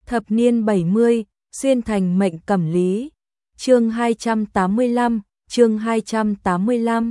Thập niên 70, xuyên thành mệnh cẩm lý. Chương 285, chương 285.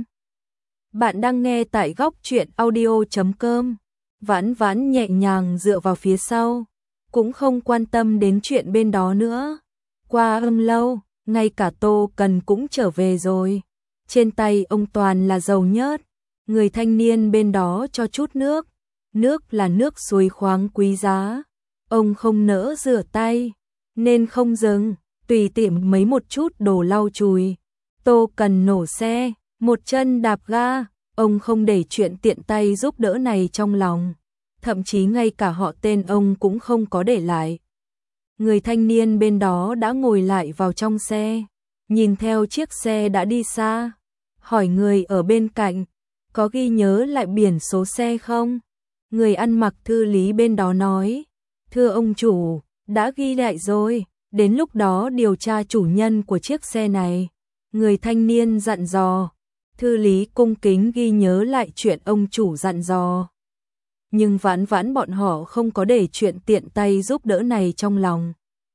Bạn đang nghe tại góc truyện audio.com. Vãn Vãn nhẹ nhàng dựa vào phía sau, cũng không quan tâm đến chuyện bên đó nữa. Qua lâu, ngay cả Tô Cần cũng trở về rồi. Trên tay ông toàn là dầu nhớt. Người thanh niên bên đó cho chút nước. Nước là nước suối khoáng quý giá. Ông không nỡ rửa tay, nên không dừng, tùy tiện mấy một chút đồ lau chùi. Tô Cần nổ xe, một chân đạp ga, ông không để chuyện tiện tay giúp đỡ này trong lòng. Thậm chí ngay cả họ tên ông cũng không có để lại. Người thanh niên bên đó đã ngồi lại vào trong xe, nhìn theo chiếc xe đã đi xa. Hỏi người ở bên cạnh, có ghi nhớ lại biển số xe không? Người ăn mặc thư lý bên đó nói, thưa ông chủ, đã ghi lại rồi, đến lúc đó điều tra chủ nhân của chiếc xe này. Người thanh niên dặn dò, thư lý cung kính ghi nhớ lại chuyện ông chủ dặn dò. Nhưng Vãn Vãn bọn họ không có để chuyện tiện tay giúp đỡ này trong lòng.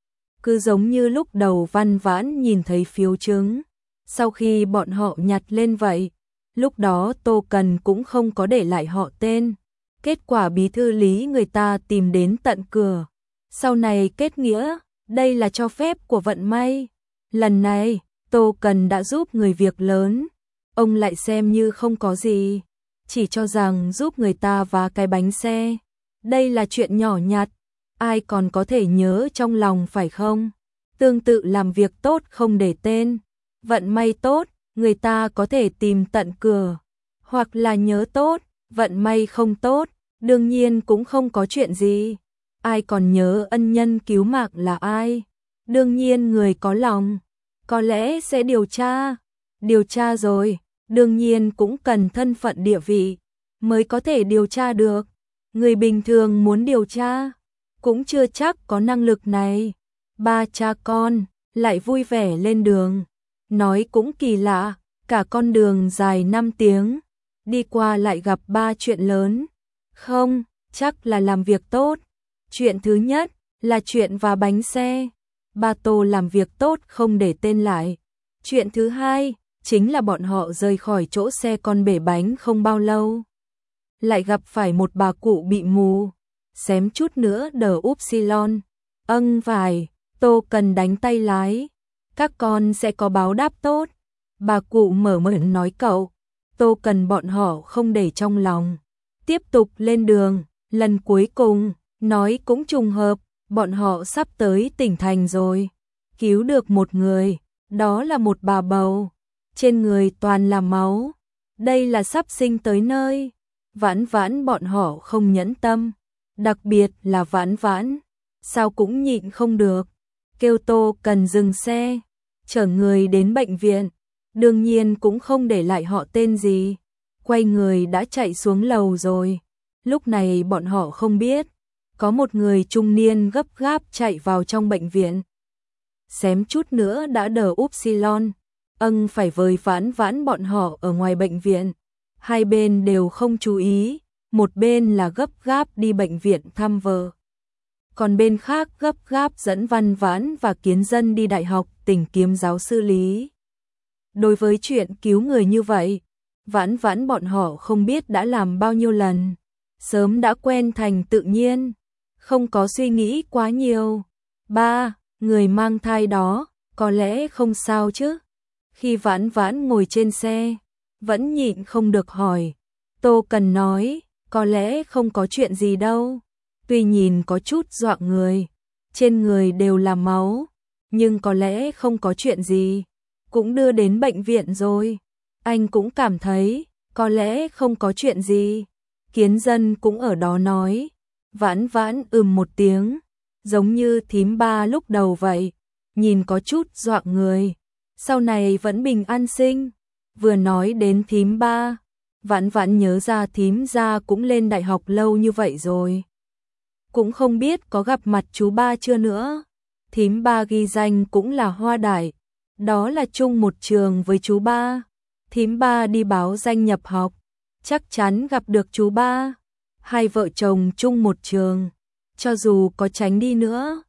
Cứ giống như lúc đầu Vãn Vãn nhìn thấy phiếu chứng, sau khi bọn họ nhặt lên vậy, lúc đó Tô Cần cũng không có để lại họ tên. Kết quả bí thư lý người ta tìm đến tận cửa. Sau này kết nghĩa, đây là cho phép của vận may. Lần này, Tô Cần đã giúp người việc lớn. Ông lại xem như không có gì, chỉ cho rằng giúp người ta vá cái bánh xe. Đây là chuyện nhỏ nhặt, ai còn có thể nhớ trong lòng phải không? Tương tự làm việc tốt không để tên. Vận may tốt, người ta có thể tìm tận cửa. Hoặc là nhớ tốt, vận may không tốt, đương nhiên cũng không có chuyện gì. Ai còn nhớ ân nhân cứu mạng là ai? Đương nhiên người có lòng, có lẽ sẽ điều tra. Điều tra rồi, đương nhiên cũng cần thân phận địa vị, mới có thể điều tra được. Người bình thường muốn điều tra, cũng chưa chắc có năng lực này. Ba cha con, lại vui vẻ lên đường. Nói cũng kỳ lạ, cả con đường dài 5 tiếng. Đi qua lại gặp ba chuyện lớn. Không, chắc là làm việc tốt. Chuyện thứ nhất là chuyện và bánh xe. Ba Tô làm việc tốt không để tên lại. Chuyện thứ hai chính là bọn họ rời khỏi chỗ xe con bể bánh không bao lâu. Lại gặp phải một bà cụ bị mù. Xém chút nữa đờ upsilon. Vài, Tô Cần đánh tay lái. Các con sẽ có báo đáp tốt. Bà cụ mở miệng nói cậu. Tô Cần bọn họ không để trong lòng. Tiếp tục lên đường, lần cuối cùng, nói cũng trùng hợp, bọn họ sắp tới tỉnh thành rồi. Cứu được một người, đó là một bà bầu. Trên người toàn là máu. Đây là sắp sinh tới nơi. Vãn Vãn bọn họ không nhẫn tâm. Đặc biệt là Vãn Vãn. Sao cũng nhịn không được. Kêu Tô Cần dừng xe, chở người đến bệnh viện. Đương nhiên cũng không để lại họ tên gì. Quay người đã chạy xuống lầu rồi. Lúc này bọn họ không biết, có một người trung niên gấp gáp chạy vào trong bệnh viện. Xém chút nữa đã đờ upsilon. Phải với Vãn Vãn bọn họ ở ngoài bệnh viện. Hai bên đều không chú ý. Một bên là gấp gáp đi bệnh viện thăm vợ. Còn bên khác gấp gáp dẫn Vãn Vãn và Kiến Dân đi đại học tìm kiếm giáo sư lý. Đối với chuyện cứu người như vậy, Vãn Vãn bọn họ không biết đã làm bao nhiêu lần. Sớm đã quen thành tự nhiên, không có suy nghĩ quá nhiều. Ba, người mang thai đó, có lẽ không sao chứ? Khi Vãn Vãn ngồi trên xe, vẫn nhịn không được hỏi. Tô Cần nói, có lẽ không có chuyện gì đâu. Tuy nhìn có chút dọa người, trên người đều là máu, nhưng có lẽ không có chuyện gì. Cũng đưa đến bệnh viện rồi. Anh cũng cảm thấy, có lẽ không có chuyện gì. Kiến Dân cũng ở đó nói. Vãn Vãn một tiếng, giống như thím ba lúc đầu vậy. Nhìn có chút dọa người. Sau này vẫn bình an sinh. Vừa nói đến thím ba, Vãn Vãn nhớ ra thím gia cũng lên đại học lâu như vậy rồi. Cũng không biết có gặp mặt chú ba chưa nữa. Thím ba ghi danh cũng là Hoa Đại. Đó là chung một trường với chú ba. Thím ba đi báo danh nhập học, chắc chắn gặp được chú ba. Hai vợ chồng chung một trường, cho dù có tránh đi nữa,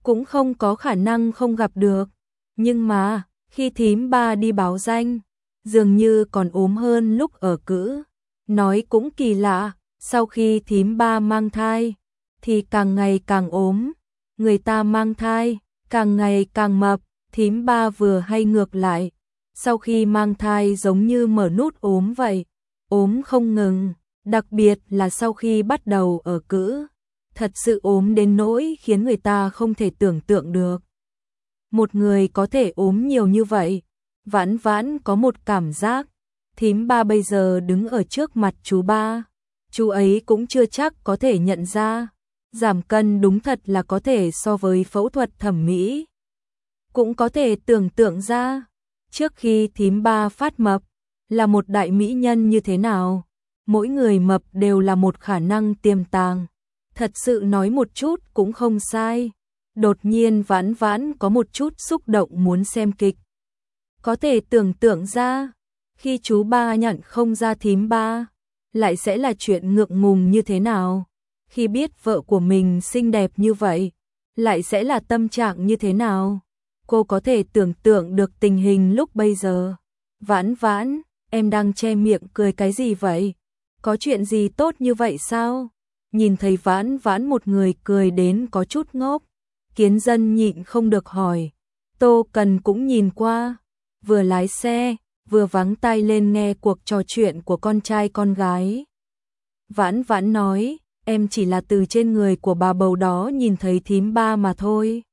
cũng không có khả năng không gặp được. Nhưng mà, khi thím ba đi báo danh, dường như còn ốm hơn lúc ở cữ. Nói cũng kỳ lạ, sau khi thím ba mang thai, thì càng ngày càng ốm. Người ta mang thai, càng ngày càng mập, thím ba vừa hay ngược lại. Sau khi mang thai giống như mở nút ốm vậy, ốm không ngừng, đặc biệt là sau khi bắt đầu ở cữ. Thật sự ốm đến nỗi khiến người ta không thể tưởng tượng được. Một người có thể ốm nhiều như vậy. Vãn Vãn có một cảm giác, thím ba bây giờ đứng ở trước mặt chú ba, chú ấy cũng chưa chắc có thể nhận ra. Giảm cân đúng thật là có thể so với phẫu thuật thẩm mỹ. Cũng có thể tưởng tượng ra, trước khi thím ba phát mập, là một đại mỹ nhân như thế nào. Mỗi người mập đều là một khả năng tiềm tàng. Thật sự nói một chút cũng không sai. Đột nhiên Vãn Vãn có một chút xúc động muốn xem kịch. Có thể tưởng tượng ra, khi chú ba nhận không ra thím ba, lại sẽ là chuyện ngượng ngùng như thế nào. Khi biết vợ của mình xinh đẹp như vậy, lại sẽ là tâm trạng như thế nào. Cô có thể tưởng tượng được tình hình lúc bây giờ. Vãn Vãn, em đang che miệng cười cái gì vậy? Có chuyện gì tốt như vậy sao? Nhìn thấy Vãn Vãn một người cười đến có chút ngốc, Kiến Dân nhịn không được hỏi. Tô Cần cũng nhìn qua, vừa lái xe, vừa vắng tai lên nghe cuộc trò chuyện của con trai con gái. Vãn Vãn nói, em chỉ là từ trên người của bà bầu đó nhìn thấy thím ba mà thôi.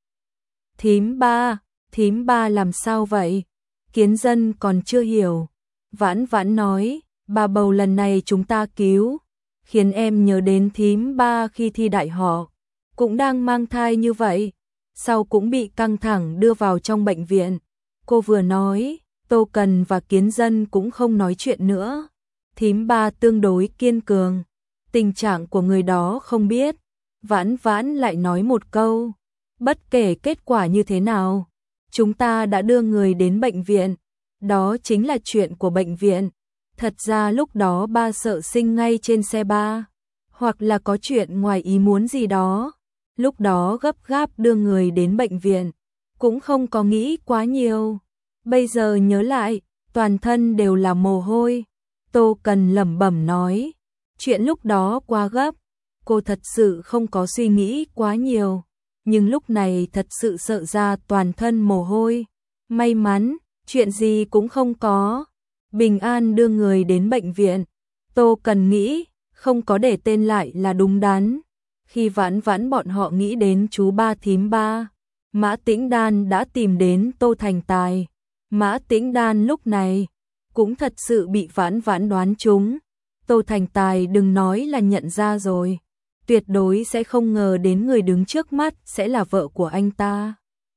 Thím ba làm sao vậy? Kiến Dân còn chưa hiểu. Vãn Vãn nói, bà bầu lần này chúng ta cứu, khiến em nhớ đến thím ba khi thi đại học, cũng đang mang thai như vậy, sau cũng bị căng thẳng đưa vào trong bệnh viện. Cô vừa nói, Tô Cần và Kiến Dân cũng không nói chuyện nữa. Thím ba tương đối kiên cường, tình trạng của người đó không biết. Vãn Vãn lại nói một câu, bất kể kết quả như thế nào, chúng ta đã đưa người đến bệnh viện, đó chính là chuyện của bệnh viện. Thật ra lúc đó ba sợ sinh ngay trên xe ba, hoặc là có chuyện ngoài ý muốn gì đó. Lúc đó gấp gáp đưa người đến bệnh viện, cũng không có nghĩ quá nhiều. Bây giờ nhớ lại, toàn thân đều là mồ hôi. Tô Cần lẩm bẩm nói, chuyện lúc đó quá gấp, cô thật sự không có suy nghĩ quá nhiều. Nhưng lúc này thật sự sợ ra toàn thân mồ hôi. May mắn, chuyện gì cũng không có. Bình an đưa người đến bệnh viện. Tô Cần nghĩ, không có để tên lại là đúng đắn. Khi Vãn Vãn bọn họ nghĩ đến chú ba thím ba, Mã Tĩnh Đan đã tìm đến Tô Thành Tài. Mã Tĩnh Đan lúc này cũng thật sự bị Vãn Vãn đoán trúng. Tô Thành Tài đừng nói là nhận ra rồi, tuyệt đối sẽ không ngờ đến người đứng trước mắt sẽ là vợ của anh ta.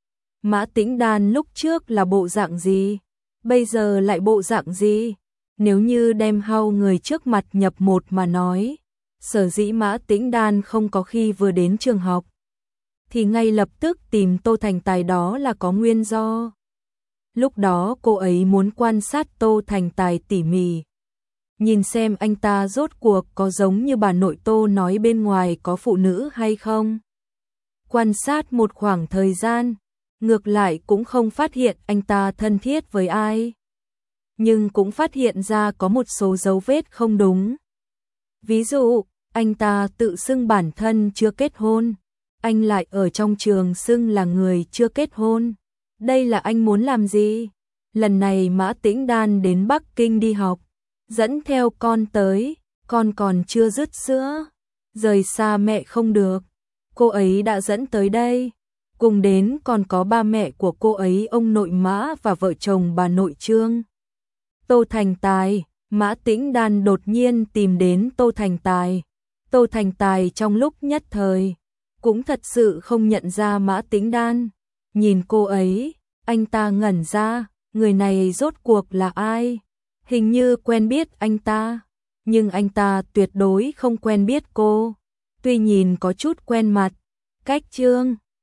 Mã Tĩnh Đan lúc trước là bộ dạng gì, bây giờ lại bộ dạng gì? Nếu như đem hao người trước mặt nhập một mà nói, sở dĩ Mã Tĩnh Đan không có khi vừa đến trường học, thì ngay lập tức tìm Tô Thành Tài đó là có nguyên do. Lúc đó cô ấy muốn quan sát Tô Thành Tài tỉ mỉ, nhìn xem anh ta rốt cuộc có giống như bà nội Tô nói bên ngoài có phụ nữ hay không. Quan sát một khoảng thời gian, ngược lại cũng không phát hiện anh ta thân thiết với ai, nhưng cũng phát hiện ra có một số dấu vết không đúng. Ví dụ, anh ta tự xưng bản thân chưa kết hôn, anh lại ở trong trường xưng là người chưa kết hôn. Đây là anh muốn làm gì? Lần này Mã Tĩnh Đan đến Bắc Kinh đi học, dẫn theo con tới, con còn chưa dứt sữa, rời xa mẹ không được. Cô ấy đã dẫn tới đây, cùng đến còn có ba mẹ của cô ấy, ông nội Mã và vợ chồng bà nội Trương. Tô Thành Tài, Mã Tĩnh Đan đột nhiên tìm đến Tô Thành Tài. Tô Thành Tài trong lúc nhất thời cũng thật sự không nhận ra Mã Tĩnh Đan. Nhìn cô ấy, anh ta ngẩn ra, người này rốt cuộc là ai? Hình như quen biết anh ta, nhưng anh ta tuyệt đối không quen biết cô. Tuy nhìn có chút quen mặt, cách Trương,